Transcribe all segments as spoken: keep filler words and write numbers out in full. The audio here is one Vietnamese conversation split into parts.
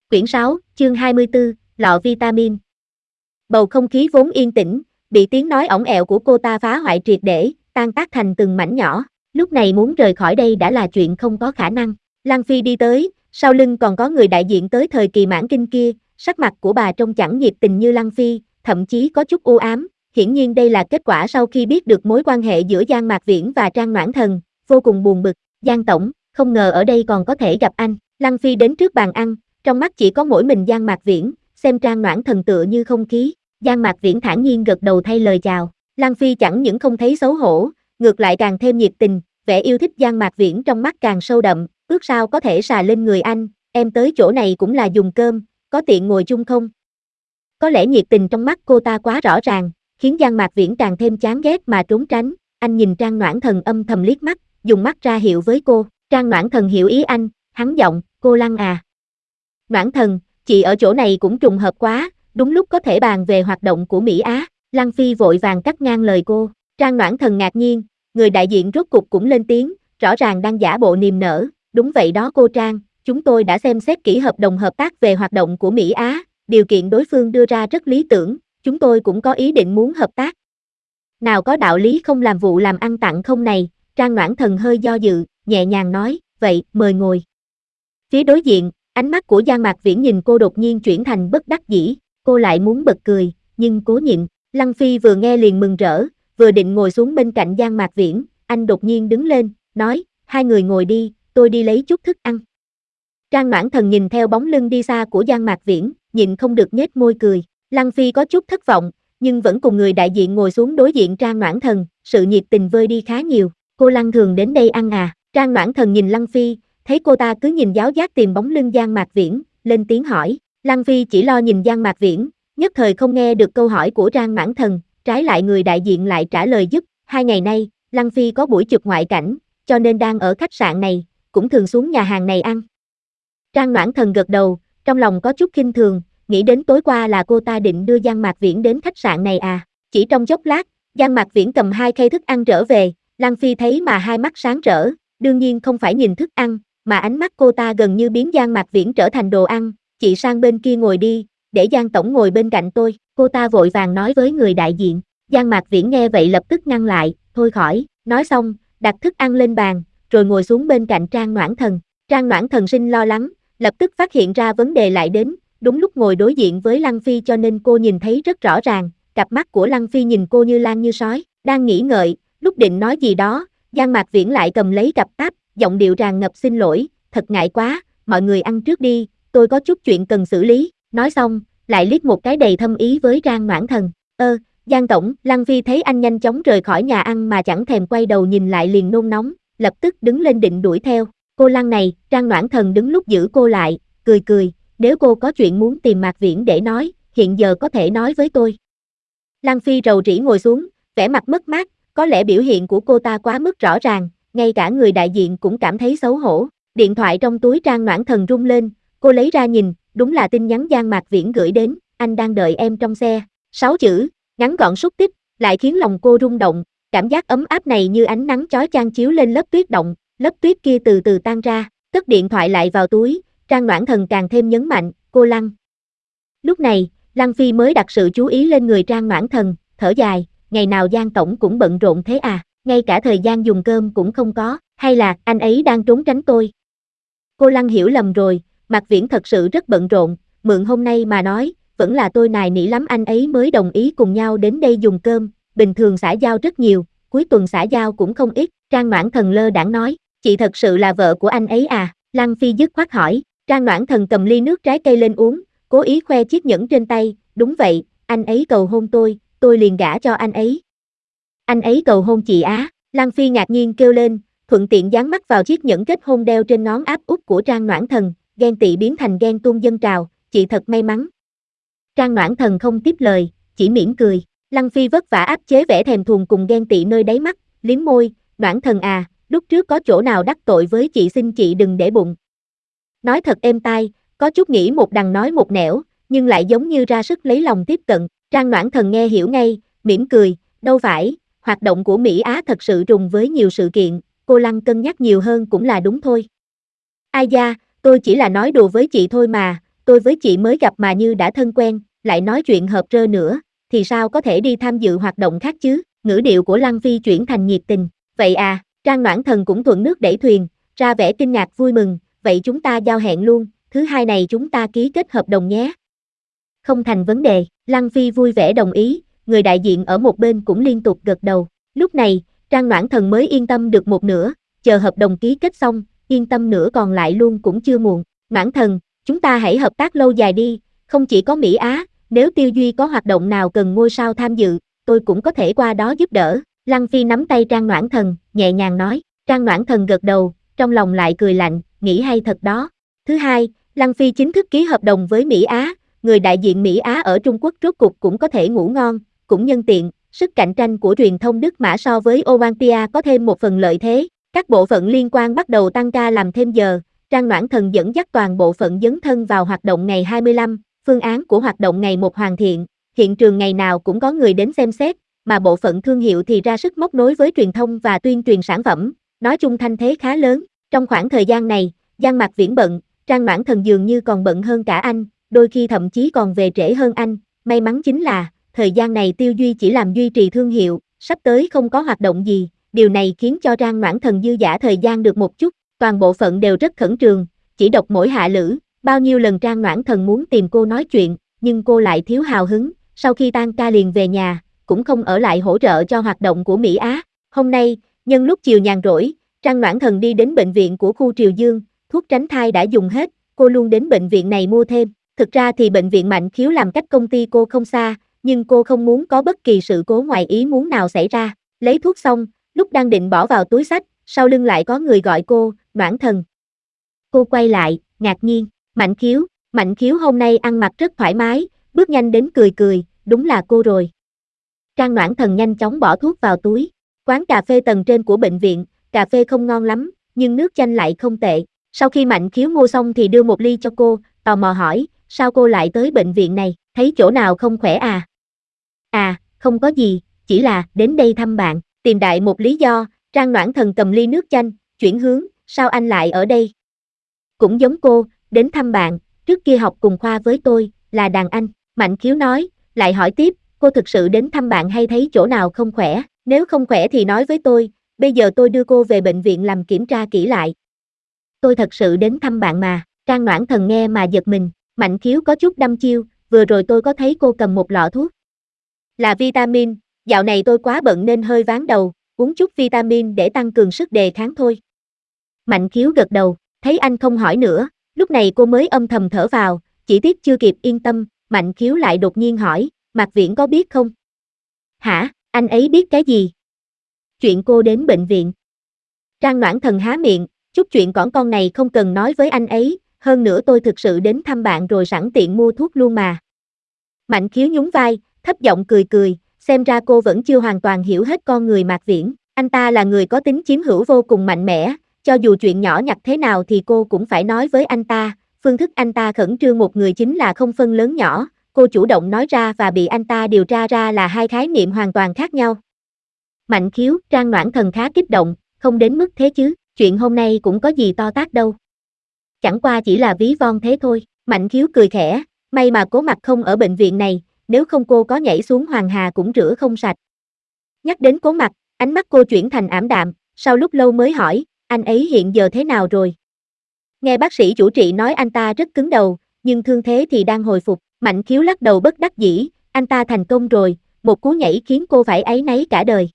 Quyển sáu, chương hai mươi tư, lọ vitamin. Bầu không khí vốn yên tĩnh, bị tiếng nói ỏng ẹo của cô ta phá hoại triệt để, tan tác thành từng mảnh nhỏ. Lúc này muốn rời khỏi đây đã là chuyện không có khả năng. Lăng Phi đi tới, sau lưng còn có người đại diện tới thời kỳ mãn kinh kia, sắc mặt của bà trông chẳng nhiệt tình như Lăng Phi, thậm chí có chút u ám. Hiển nhiên đây là kết quả sau khi biết được mối quan hệ giữa Giang Mạc Viễn và Trang Noãn Thần, vô cùng buồn bực. Giang tổng, không ngờ ở đây còn có thể gặp anh. Lăng Phi đến trước bàn ăn, trong mắt chỉ có mỗi mình Giang Mạc Viễn, xem Trang Noãn Thần tựa như không khí. Giang Mạc Viễn thản nhiên gật đầu thay lời chào. Lăng Phi chẳng những không thấy xấu hổ, ngược lại càng thêm nhiệt tình, vẻ yêu thích Giang Mạc Viễn trong mắt càng sâu đậm, ước sao có thể sà lên người anh, em tới chỗ này cũng là dùng cơm, có tiện ngồi chung không? Có lẽ nhiệt tình trong mắt cô ta quá rõ ràng, khiến Giang Mạc Viễn càng thêm chán ghét mà trốn tránh. Anh nhìn Trang Noãn Thần âm thầm liếc mắt, dùng mắt ra hiệu với cô. Trang Noãn Thần hiểu ý anh, hắn giọng, cô Lăng à. Noãn Thần, chị ở chỗ này cũng trùng hợp quá, đúng lúc có thể bàn về hoạt động của Mỹ Á. Lăng Phi vội vàng cắt ngang lời cô. Trang Noãn Thần ngạc nhiên, người đại diện rốt cục cũng lên tiếng, rõ ràng đang giả bộ niềm nở. Đúng vậy đó cô Trang, chúng tôi đã xem xét kỹ hợp đồng hợp tác về hoạt động của Mỹ Á, điều kiện đối phương đưa ra rất lý tưởng, chúng tôi cũng có ý định muốn hợp tác. Nào có đạo lý không làm vụ làm ăn tặng không này. Trang Noãn Thần hơi do dự, nhẹ nhàng nói, vậy, mời ngồi. Phía đối diện, ánh mắt của Giang Mạc Viễn nhìn cô đột nhiên chuyển thành bất đắc dĩ, cô lại muốn bật cười, nhưng cố nhịn. Lăng Phi vừa nghe liền mừng rỡ, vừa định ngồi xuống bên cạnh Giang Mạc Viễn, anh đột nhiên đứng lên, nói, hai người ngồi đi, tôi đi lấy chút thức ăn. Trang Noãn Thần nhìn theo bóng lưng đi xa của Giang Mạc Viễn, nhịn không được nhếch môi cười. Lăng Phi có chút thất vọng, nhưng vẫn cùng người đại diện ngồi xuống đối diện Trang Noãn Thần, sự nhiệt tình vơi đi khá nhiều. Cô Lăng thường đến đây ăn à? Trang Noãn Thần nhìn Lăng Phi, thấy cô ta cứ nhìn giáo giác tìm bóng lưng Giang Mạc Viễn, lên tiếng hỏi. Lăng Phi chỉ lo nhìn Giang Mạc Viễn, nhất thời không nghe được câu hỏi của Trang Noãn Thần, trái lại người đại diện lại trả lời giúp. Hai ngày nay, Lăng Phi có buổi chụp ngoại cảnh, cho nên đang ở khách sạn này, cũng thường xuống nhà hàng này ăn. Trang Noãn Thần gật đầu, trong lòng có chút khinh thường, nghĩ đến tối qua là cô ta định đưa Giang Mạc Viễn đến khách sạn này à. Chỉ trong chốc lát, Giang Mạc Viễn cầm hai khay thức ăn trở về, Lăng Phi thấy mà hai mắt sáng rỡ, đương nhiên không phải nhìn thức ăn, mà ánh mắt cô ta gần như biến Giang Mạc Viễn trở thành đồ ăn. Chị sang bên kia ngồi đi, để Giang tổng ngồi bên cạnh tôi, cô ta vội vàng nói với người đại diện. Giang Mạc Viễn nghe vậy lập tức ngăn lại, thôi khỏi, nói xong, đặt thức ăn lên bàn, rồi ngồi xuống bên cạnh Trang Noãn Thần. Trang Noãn Thần sinh lo lắng, lập tức phát hiện ra vấn đề lại đến, đúng lúc ngồi đối diện với Lăng Phi cho nên cô nhìn thấy rất rõ ràng, cặp mắt của Lăng Phi nhìn cô như lan như sói, đang nghĩ ngợi, lúc định nói gì đó, Giang Mạc Viễn lại cầm lấy cặp táp, giọng điệu tràn ngập xin lỗi, thật ngại quá, mọi người ăn trước đi, tôi có chút chuyện cần xử lý, nói xong, lại liếc một cái đầy thâm ý với Trang Noãn Thần. Ơ, Giang tổng, Lăng Phi thấy anh nhanh chóng rời khỏi nhà ăn mà chẳng thèm quay đầu nhìn lại liền nôn nóng, lập tức đứng lên định đuổi theo. Cô Lăng này, Trang Noãn Thần đứng lúc giữ cô lại, cười cười, nếu cô có chuyện muốn tìm Mạc Viễn để nói, hiện giờ có thể nói với tôi. Lăng Phi rầu rĩ ngồi xuống, vẻ mặt mất mát, có lẽ biểu hiện của cô ta quá mức rõ ràng, ngay cả người đại diện cũng cảm thấy xấu hổ. Điện thoại trong túi Trang Noãn Thần rung lên, cô lấy ra nhìn, đúng là tin nhắn Giang Mạc Viễn gửi đến, anh đang đợi em trong xe. Sáu chữ, ngắn gọn xúc tích, lại khiến lòng cô rung động, cảm giác ấm áp này như ánh nắng chói chang chiếu lên lớp tuyết động, lớp tuyết kia từ từ tan ra, cất điện thoại lại vào túi, Trang Noãn Thần càng thêm nhấn mạnh, cô Lăng. Lúc này, Lăng Phi mới đặt sự chú ý lên người Trang Noãn Thần, thở dài, ngày nào Giang tổng cũng bận rộn thế à, ngay cả thời gian dùng cơm cũng không có, hay là anh ấy đang trốn tránh tôi. Cô Lăng hiểu lầm rồi, Mạc Viễn thật sự rất bận rộn, mượn hôm nay mà nói, vẫn là tôi nài nỉ lắm anh ấy mới đồng ý cùng nhau đến đây dùng cơm, bình thường xã giao rất nhiều, cuối tuần xã giao cũng không ít. Trang Noãn Thần lơ đãng nói, chị thật sự là vợ của anh ấy à? Lăng Phi dứt khoát hỏi. Trang Noãn Thần cầm ly nước trái cây lên uống, cố ý khoe chiếc nhẫn trên tay, đúng vậy, anh ấy cầu hôn tôi, tôi liền gả cho anh ấy. Anh ấy cầu hôn chị á? Lăng Phi ngạc nhiên kêu lên, thuận tiện dán mắt vào chiếc nhẫn kết hôn đeo trên ngón áp út của Trang Noãn Thần, ghen tị biến thành ghen tuông dâng trào, chị thật may mắn. Trang Noãn Thần không tiếp lời, chỉ mỉm cười. Lăng Phi vất vả áp chế vẻ thèm thuồng cùng ghen tị nơi đáy mắt, liếm môi, Noãn Thần à, lúc trước có chỗ nào đắc tội với chị xin chị đừng để bụng. Nói thật êm tai, có chút nghĩ một đằng nói một nẻo, nhưng lại giống như ra sức lấy lòng tiếp cận. Trang Noãn Thần nghe hiểu ngay, mỉm cười, đâu phải, hoạt động của Mỹ Á thật sự trùng với nhiều sự kiện, cô Lăng cân nhắc nhiều hơn cũng là đúng thôi. Ai da, tôi chỉ là nói đùa với chị thôi mà, tôi với chị mới gặp mà như đã thân quen, lại nói chuyện hợp rơ nữa, thì sao có thể đi tham dự hoạt động khác chứ? Ngữ điệu của Lăng Phi chuyển thành nhiệt tình. Vậy à, Trang Noãn Thần cũng thuận nước đẩy thuyền, ra vẻ kinh ngạc vui mừng, vậy chúng ta giao hẹn luôn, thứ hai này chúng ta ký kết hợp đồng nhé. Không thành vấn đề, Lăng Phi vui vẻ đồng ý, người đại diện ở một bên cũng liên tục gật đầu. Lúc này, Trang Noãn Thần mới yên tâm được một nửa, chờ hợp đồng ký kết xong, yên tâm nửa còn lại luôn cũng chưa muộn. Noãn Thần, chúng ta hãy hợp tác lâu dài đi, không chỉ có Mỹ Á, nếu Tiêu Duy có hoạt động nào cần ngôi sao tham dự, tôi cũng có thể qua đó giúp đỡ. Lăng Phi nắm tay Trang Noãn Thần, nhẹ nhàng nói. Trang Noãn Thần gật đầu, trong lòng lại cười lạnh, nghĩ hay thật đó. Thứ hai, Lăng Phi chính thức ký hợp đồng với Mỹ Á, người đại diện Mỹ Á ở Trung Quốc rốt cục cũng có thể ngủ ngon, cũng nhân tiện, sức cạnh tranh của truyền thông Đức Mã so với Owantia có thêm một phần lợi thế. Các bộ phận liên quan bắt đầu tăng ca làm thêm giờ, Trang Noãn Thần dẫn dắt toàn bộ phận dấn thân vào hoạt động ngày hai mươi lăm, phương án của hoạt động ngày một hoàn thiện, hiện trường ngày nào cũng có người đến xem xét, mà bộ phận thương hiệu thì ra sức móc nối với truyền thông và tuyên truyền sản phẩm, nói chung thanh thế khá lớn. Trong khoảng thời gian này, Giang Mạc Viễn bận, Trang Noãn Thần dường như còn bận hơn cả anh, đôi khi thậm chí còn về trễ hơn anh, may mắn chính là, thời gian này Tiêu Duy chỉ làm duy trì thương hiệu, sắp tới không có hoạt động gì, điều này khiến cho Trang Noãn Thần dư dả thời gian được một chút, toàn bộ phận đều rất khẩn trương, chỉ độc mỗi Hạ Lữ, bao nhiêu lần Trang Noãn Thần muốn tìm cô nói chuyện, nhưng cô lại thiếu hào hứng, sau khi tan ca liền về nhà, cũng không ở lại hỗ trợ cho hoạt động của Mỹ Á. Hôm nay, nhân lúc chiều nhàn rỗi, Trang Noãn Thần đi đến bệnh viện của khu Triều Dương, thuốc tránh thai đã dùng hết, cô luôn đến bệnh viện này mua thêm. Thực ra thì bệnh viện Mạnh Khiếu làm cách công ty cô không xa, nhưng cô không muốn có bất kỳ sự cố ngoài ý muốn nào xảy ra. Lấy thuốc xong, lúc đang định bỏ vào túi xách, sau lưng lại có người gọi cô, Noãn Thần. Cô quay lại, ngạc nhiên, Mạnh Khiếu, Mạnh Khiếu hôm nay ăn mặc rất thoải mái, bước nhanh đến cười cười, đúng là cô rồi. Trang Noãn Thần nhanh chóng bỏ thuốc vào túi. Quán cà phê tầng trên của bệnh viện, cà phê không ngon lắm, nhưng nước chanh lại không tệ. Sau khi Mạnh Khiếu mua xong thì đưa một ly cho cô, tò mò hỏi, sao cô lại tới bệnh viện này, thấy chỗ nào không khỏe à? À, không có gì, chỉ là đến đây thăm bạn, tìm đại một lý do. Trang Noãn Thần cầm ly nước chanh, chuyển hướng, sao anh lại ở đây? Cũng giống cô, đến thăm bạn, trước kia học cùng khoa với tôi, là đàn anh. Mạnh Khiếu nói, lại hỏi tiếp, cô thực sự đến thăm bạn hay thấy chỗ nào không khỏe, nếu không khỏe thì nói với tôi, bây giờ tôi đưa cô về bệnh viện làm kiểm tra kỹ lại. Tôi thật sự đến thăm bạn mà. Trang Noãn Thần nghe mà giật mình, Mạnh Khiếu có chút đăm chiêu, vừa rồi tôi có thấy cô cầm một lọ thuốc. Là vitamin, dạo này tôi quá bận nên hơi ván đầu, uống chút vitamin để tăng cường sức đề kháng thôi. Mạnh Khiếu gật đầu, thấy anh không hỏi nữa, lúc này cô mới âm thầm thở vào, chỉ tiếc chưa kịp yên tâm, Mạnh Khiếu lại đột nhiên hỏi, Mạc Viễn có biết không? Hả, anh ấy biết cái gì? Chuyện cô đến bệnh viện. Trang Noãn Thần há miệng, chút chuyện cỏn con này không cần nói với anh ấy, hơn nữa tôi thực sự đến thăm bạn rồi sẵn tiện mua thuốc luôn mà. Mạnh Khiếu nhún vai, thấp giọng cười cười, xem ra cô vẫn chưa hoàn toàn hiểu hết con người Mạc Viễn, anh ta là người có tính chiếm hữu vô cùng mạnh mẽ, cho dù chuyện nhỏ nhặt thế nào thì cô cũng phải nói với anh ta, phương thức anh ta khẩn trương một người chính là không phân lớn nhỏ, cô chủ động nói ra và bị anh ta điều tra ra là hai khái niệm hoàn toàn khác nhau. Mạnh Khiếu, Trang Noãn Thần khá kích động, không đến mức thế chứ, chuyện hôm nay cũng có gì to tát đâu. Chẳng qua chỉ là ví von thế thôi, Mạnh Khiếu cười khẽ, may mà Cố Mặc không ở bệnh viện này, nếu không cô có nhảy xuống Hoàng Hà cũng rửa không sạch. Nhắc đến Cố Mặc, ánh mắt cô chuyển thành ảm đạm, sau lúc lâu mới hỏi, anh ấy hiện giờ thế nào rồi? Nghe bác sĩ chủ trị nói anh ta rất cứng đầu, nhưng thương thế thì đang hồi phục, Mạnh Khiếu lắc đầu bất đắc dĩ, anh ta thành công rồi, một cú nhảy khiến cô phải áy náy cả đời.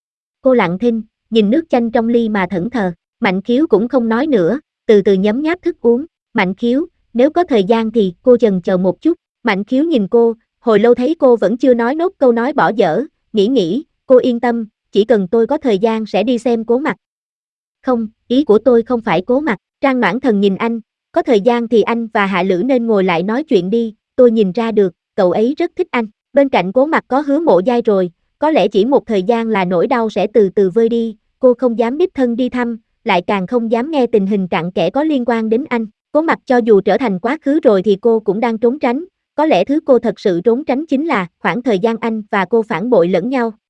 Cô lặng thinh, nhìn nước chanh trong ly mà thẫn thờ, Mạnh Khiếu cũng không nói nữa, từ từ nhấm nháp thức uống, Mạnh Khiếu, nếu có thời gian thì cô chần chờ một chút, Mạnh Khiếu nhìn cô, hồi lâu thấy cô vẫn chưa nói nốt câu nói bỏ dở, nghĩ nghĩ, cô yên tâm, chỉ cần tôi có thời gian sẽ đi xem Cố Mặc. Không, ý của tôi không phải Cố Mặc, Trang Noãn Thần nhìn anh, có thời gian thì anh và Hạ Lữ nên ngồi lại nói chuyện đi, tôi nhìn ra được, cậu ấy rất thích anh, bên cạnh Cố Mặc có Hứa Mộ Giai rồi, có lẽ chỉ một thời gian là nỗi đau sẽ từ từ vơi đi, cô không dám đích thân đi thăm, lại càng không dám nghe tình hình cặn kẽ có liên quan đến anh, Cố Mặc cho dù trở thành quá khứ rồi thì cô cũng đang trốn tránh, có lẽ thứ cô thật sự trốn tránh chính là khoảng thời gian anh và cô phản bội lẫn nhau.